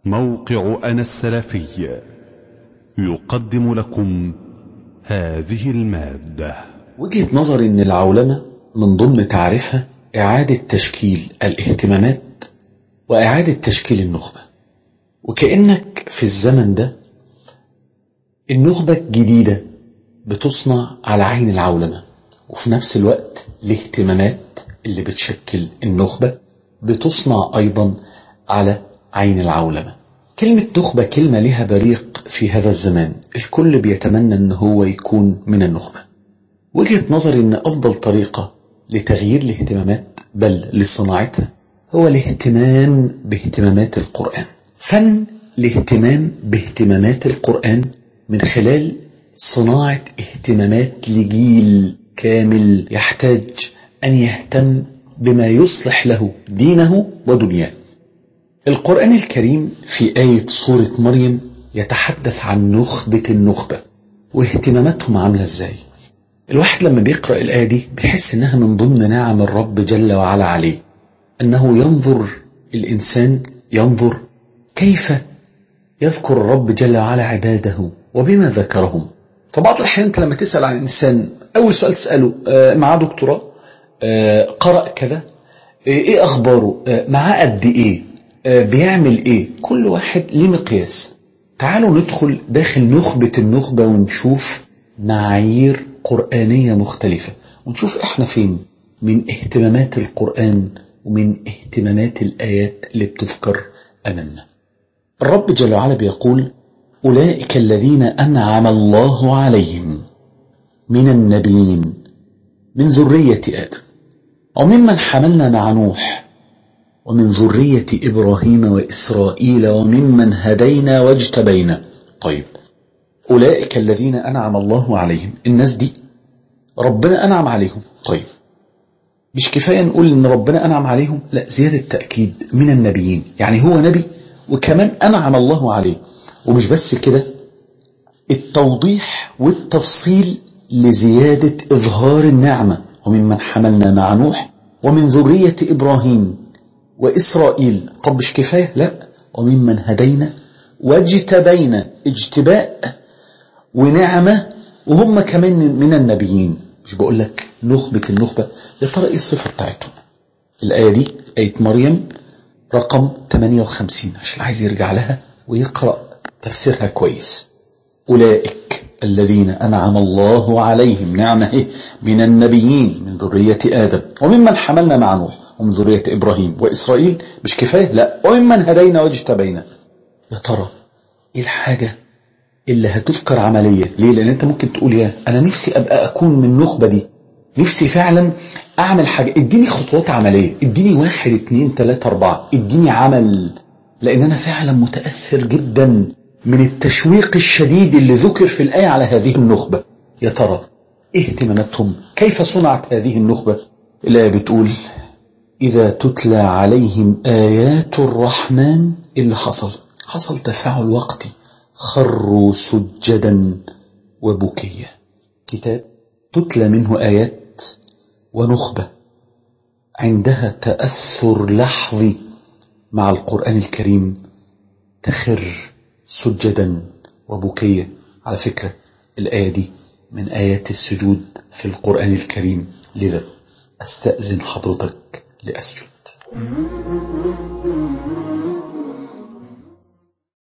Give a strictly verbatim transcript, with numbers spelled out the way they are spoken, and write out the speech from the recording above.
موقع أنا السلفي يقدم لكم هذه المادة. وجهة نظري ان العولمة من ضمن تعريفها اعادة تشكيل الاهتمامات واعادة تشكيل النخبة، وكأنك في الزمن ده النخبة الجديدة بتصنع على عين العولمة، وفي نفس الوقت الاهتمامات اللي بتشكل النخبة بتصنع ايضا على عين العولمة. كلمة نخبة كلمة لها بريق في هذا الزمان، الكل بيتمنى ان هو يكون من النخبة. وجهة نظري ان افضل طريقة لتغيير الاهتمامات بل لصناعتها هو الاهتمام باهتمامات القرآن. فن الاهتمام باهتمامات القرآن من خلال صناعة اهتمامات لجيل كامل يحتاج ان يهتم بما يصلح له دينه ودنياه. القرآن الكريم في آية سورة مريم يتحدث عن نخبة النخبة واهتماماتهم عاملة ازاي. الواحد لما بيقرأ الآية دي بيحس انها من ضمن نعم الرب جل وعلا عليه، انه ينظر الانسان ينظر كيف يذكر الرب جل وعلا عباده وبما ذكرهم. فبعض الأحيان انت لما تسأل عن انسان اول سؤال تسأله آه معاه دكتوراه، آه قرأ كذا، آه ايه اخباره، آه معاه قد ايه، آه بيعمل ايه، كل واحد ليه مقياس. تعالوا ندخل داخل نخبة النخبة ونشوف معايير قرآنية مختلفة، ونشوف احنا فين من اهتمامات القرآن ومن اهتمامات الآيات اللي بتذكر أمامنا. الرب جل وعلا بيقول: أولئك الذين أنعم الله عليهم من النبيين من ذرية آدم وممن حملنا مع نوح ومن ذرية إبراهيم وإسرائيل وممن هدينا واجتبينا. طيب، أولئك الذين أنعم الله عليهم، الناس دي ربنا أنعم عليهم. طيب، مش كفاية نقول إن ربنا أنعم عليهم، لا، زيادة تأكيد من النبيين، يعني هو نبي وكمان أنعم الله عليه. ومش بس كده، التوضيح والتفصيل لزيادة إظهار النعمة: وممن حملنا مع نوح ومن ذرية إبراهيم وإسرائيل. طب مش كفاية، لا، وممن هدينا واجتبينا، اجتباء ونعمة، وهم كمان من النبيين. مش بقول لك نخبة النخبة؟ يا ترى ايه الصفة بتاعتهم؟ الآية دي آية مريم رقم ثمانية وخمسين، عشان عايز يرجع لها ويقرأ تفسيرها كويس. أولئك الذين أنعم الله عليهم، نعمة من النبيين من ذرية آدم وممن حملنا مع نوح ومن ذرية إبراهيم وإسرائيل. مش كفاية، لا، وممن هدينا واجتبينا. يا ترى ايه الحاجة اللي هتذكر عملية؟ ليه؟ لأن انت ممكن تقول يا أنا نفسي أبقى أكون من النخبة دي، نفسي فعلا أعمل حاجة، اديني خطوات عملية، اديني واحد اتنين تلاتة أربعة، اديني عمل، لأن أنا فعلا متأثر جدا من التشويق الشديد اللي ذكر في الآية على هذه النخبة. يا ترى ايه اهتماماتهم؟ كيف صنعت هذه النخبة؟ الآية بتقول: إذا تتلى عليهم آيات الرحمن، اللي حصل حصل تفاعل وقتي، خروا سجدا وبكيا. كتاب تتلى منه آيات ونخبة عندها تأثر لحظي مع القرآن الكريم تخر سجدا وبكيا. على فكرة الآية دي من آيات السجود في القرآن الكريم، لذا أستأذن حضرتك لأسجد.